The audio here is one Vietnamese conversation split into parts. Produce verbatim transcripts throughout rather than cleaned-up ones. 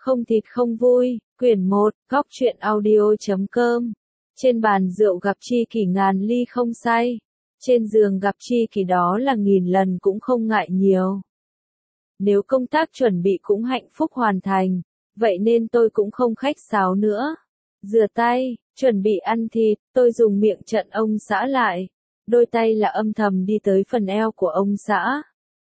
Không thịt không vui, quyển một, góc truyện audio.com. Trên bàn rượu gặp tri kỷ ngàn ly không say. Trên giường gặp tri kỷ đó là nghìn lần cũng không ngại nhiều. Nếu công tác chuẩn bị cũng hạnh phúc hoàn thành, vậy nên tôi cũng không khách sáo nữa. Rửa tay, chuẩn bị ăn thịt, tôi dùng miệng chặn ông xã lại. Đôi tay là âm thầm đi tới phần eo của ông xã.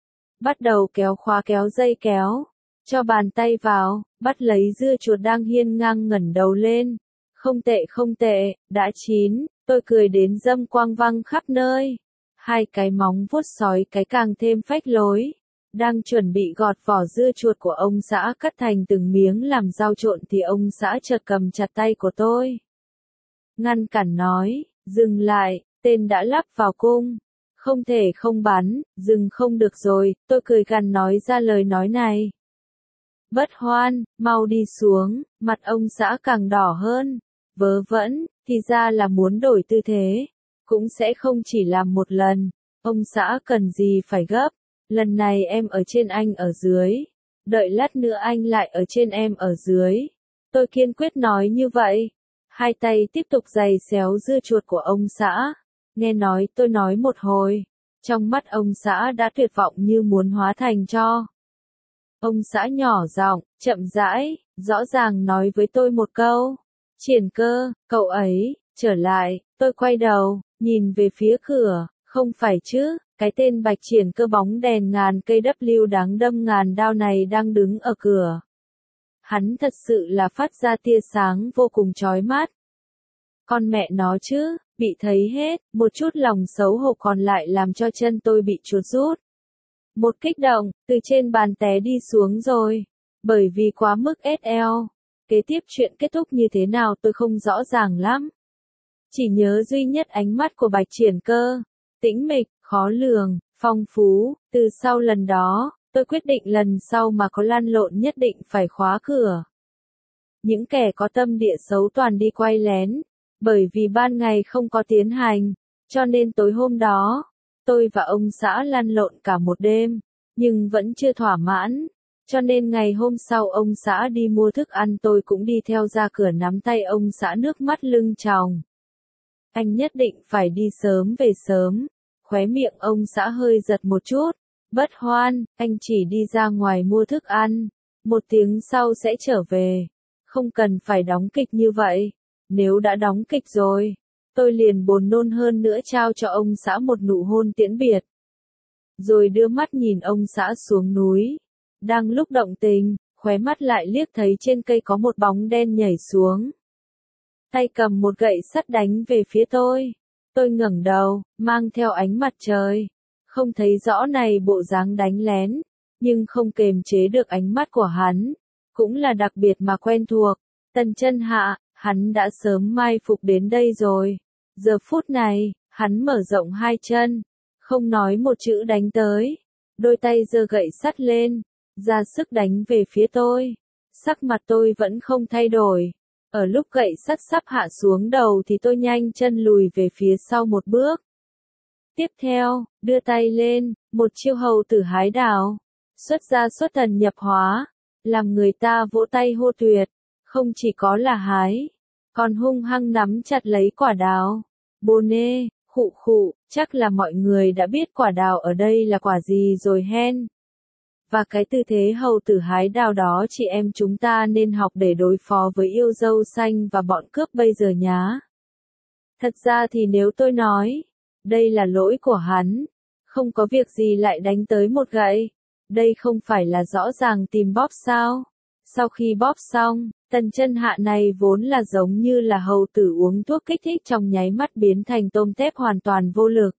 Bắt đầu kéo khóa kéo dây kéo. Cho bàn tay vào, bắt lấy dưa chuột đang hiên ngang ngẩng đầu lên. Không tệ không tệ, đã chín, tôi cười đến dâm quang văng khắp nơi. Hai cái móng vuốt sói cái càng thêm phách lối. Đang chuẩn bị gọt vỏ dưa chuột của ông xã cắt thành từng miếng làm rau trộn thì ông xã chợt cầm chặt tay của tôi. Ngăn cản nói, dừng lại, tên đã lắp vào cung. Không thể không bắn, dừng không được rồi, tôi cười gằn nói ra lời nói này. Bất hoan, mau đi xuống, mặt ông xã càng đỏ hơn. Vớ vẩn, thì ra là muốn đổi tư thế. Cũng sẽ không chỉ làm một lần. Ông xã cần gì phải gấp. Lần này em ở trên anh ở dưới. Đợi lát nữa anh lại ở trên em ở dưới. Tôi kiên quyết nói như vậy. Hai tay tiếp tục giày xéo dưa chuột của ông xã. Nghe nói tôi nói một hồi. Trong mắt ông xã đã tuyệt vọng như muốn hóa thành tro. Ông xã nhỏ giọng, chậm rãi, rõ ràng nói với tôi một câu. Triển Cơ, cậu ấy, trở lại, tôi quay đầu, nhìn về phía cửa, không phải chứ, cái tên Bạch Triển Cơ bóng đèn ngàn cây W đáng đâm ngàn đao này đang đứng ở cửa. Hắn thật sự là phát ra tia sáng vô cùng chói mắt. Con mẹ nó chứ, bị thấy hết, một chút lòng xấu hổ còn lại làm cho chân tôi bị chuột rút. Một kích động, từ trên bàn té đi xuống rồi. Bởi vì quá mức ét eo. Kế tiếp chuyện kết thúc như thế nào tôi không rõ ràng lắm. Chỉ nhớ duy nhất ánh mắt của Bạch Triển Cơ. Tĩnh mịch, khó lường, phong phú. Từ sau lần đó, tôi quyết định lần sau mà có lăn lộn nhất định phải khóa cửa. Những kẻ có tâm địa xấu toàn đi quay lén. Bởi vì ban ngày không có tiến hành. Cho nên tối hôm đó, tôi và ông xã lăn lộn cả một đêm, nhưng vẫn chưa thỏa mãn. Cho nên ngày hôm sau ông xã đi mua thức ăn tôi cũng đi theo ra cửa nắm tay ông xã nước mắt lưng tròng. Anh nhất định phải đi sớm về sớm. Khóe miệng ông xã hơi giật một chút. Bất hoan, anh chỉ đi ra ngoài mua thức ăn. Một tiếng sau sẽ trở về. Không cần phải đóng kịch như vậy. Nếu đã đóng kịch rồi. Tôi liền buồn nôn hơn nữa trao cho ông xã một nụ hôn tiễn biệt. Rồi đưa mắt nhìn ông xã xuống núi. Đang lúc động tình, khóe mắt lại liếc thấy trên cây có một bóng đen nhảy xuống. Tay cầm một gậy sắt đánh về phía tôi. Tôi ngẩng đầu, mang theo ánh mặt trời. Không thấy rõ này bộ dáng đánh lén, nhưng không kềm chế được ánh mắt của hắn. Cũng là đặc biệt mà quen thuộc. Tần Chân Hạ, hắn đã sớm mai phục đến đây rồi. Giờ phút này, hắn mở rộng hai chân, không nói một chữ đánh tới. Đôi tay giơ gậy sắt lên, ra sức đánh về phía tôi. Sắc mặt tôi vẫn không thay đổi. Ở lúc gậy sắt sắp hạ xuống đầu thì tôi nhanh chân lùi về phía sau một bước. Tiếp theo, đưa tay lên, một chiêu hầu tử hái đào. Xuất ra xuất thần nhập hóa, làm người ta vỗ tay hô tuyệt. Không chỉ có là hái, còn hung hăng nắm chặt lấy quả đào. Bồ nê, khụ khụ, chắc là mọi người đã biết quả đào ở đây là quả gì rồi hen. Và cái tư thế hầu tử hái đào đó chị em chúng ta nên học để đối phó với yêu dâu xanh và bọn cướp bây giờ nhá. Thật ra thì nếu tôi nói, đây là lỗi của hắn, không có việc gì lại đánh tới một gậy, đây không phải là rõ ràng tìm bóp sao? Sau khi bóp xong, Tần Chân Hạ này vốn là giống như là hầu tử uống thuốc kích thích trong nháy mắt biến thành tôm tép hoàn toàn vô lực.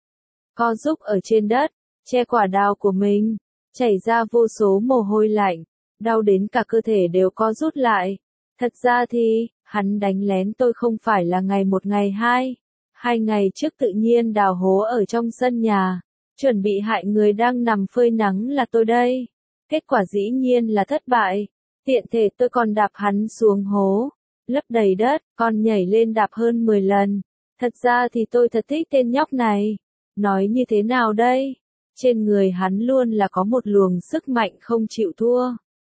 Co rúc ở trên đất, che quả đào của mình, chảy ra vô số mồ hôi lạnh, đau đến cả cơ thể đều co rút lại. Thật ra thì, hắn đánh lén tôi không phải là ngày một ngày hai. Hai ngày trước tự nhiên đào hố ở trong sân nhà, chuẩn bị hại người đang nằm phơi nắng là tôi đây. Kết quả dĩ nhiên là thất bại. Tiện thể tôi còn đạp hắn xuống hố, lấp đầy đất, còn nhảy lên đạp hơn mười lần. Thật ra thì tôi thật thích tên nhóc này. Nói như thế nào đây? Trên người hắn luôn là có một luồng sức mạnh không chịu thua.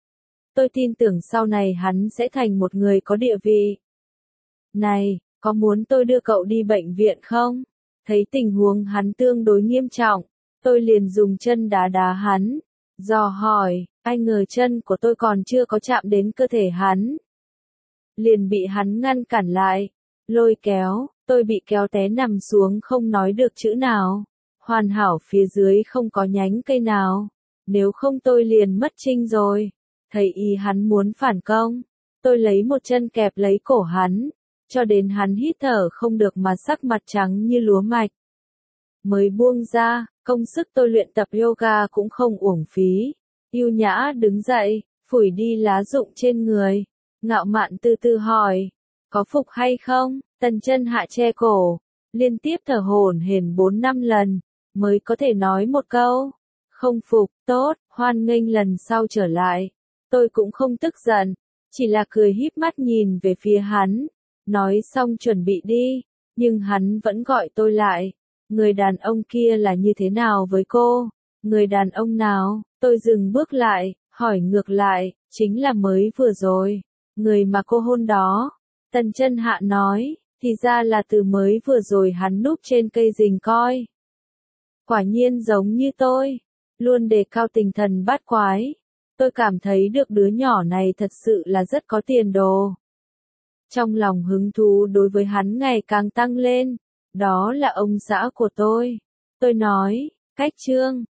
Tôi tin tưởng sau này hắn sẽ thành một người có địa vị. Này, có muốn tôi đưa cậu đi bệnh viện không? Thấy tình huống hắn tương đối nghiêm trọng, tôi liền dùng chân đá đá hắn, dò hỏi, ai ngờ chân của tôi còn chưa có chạm đến cơ thể hắn. Liền bị hắn ngăn cản lại, lôi kéo, tôi bị kéo té nằm xuống không nói được chữ nào. Hoàn hảo phía dưới không có nhánh cây nào, nếu không tôi liền mất trinh rồi. Thấy ý hắn muốn phản công, tôi lấy một chân kẹp lấy cổ hắn, cho đến hắn hít thở không được mà sắc mặt trắng như lúa mạch. Mới buông ra, công sức tôi luyện tập yoga cũng không uổng phí. Yêu nhã đứng dậy, phủi đi lá rụng trên người, ngạo mạn từ từ hỏi, có phục hay không? Tần Chân Hạ che cổ, liên tiếp thở hổn hển bốn năm lần, mới có thể nói một câu, không phục, tốt, hoan nghênh lần sau trở lại. Tôi cũng không tức giận, chỉ là cười híp mắt nhìn về phía hắn, nói xong chuẩn bị đi, nhưng hắn vẫn gọi tôi lại. Người đàn ông kia là như thế nào với cô? Người đàn ông nào? Tôi dừng bước lại, hỏi ngược lại, chính là mới vừa rồi, người mà cô hôn đó. Tần Chân Hạ nói, thì ra là từ mới vừa rồi hắn núp trên cây rình coi. Quả nhiên giống như tôi, luôn đề cao tinh thần bát quái. Tôi cảm thấy được đứa nhỏ này thật sự là rất có tiền đồ. Trong lòng hứng thú đối với hắn ngày càng tăng lên. Đó là ông xã của tôi. Tôi nói, cách Trương,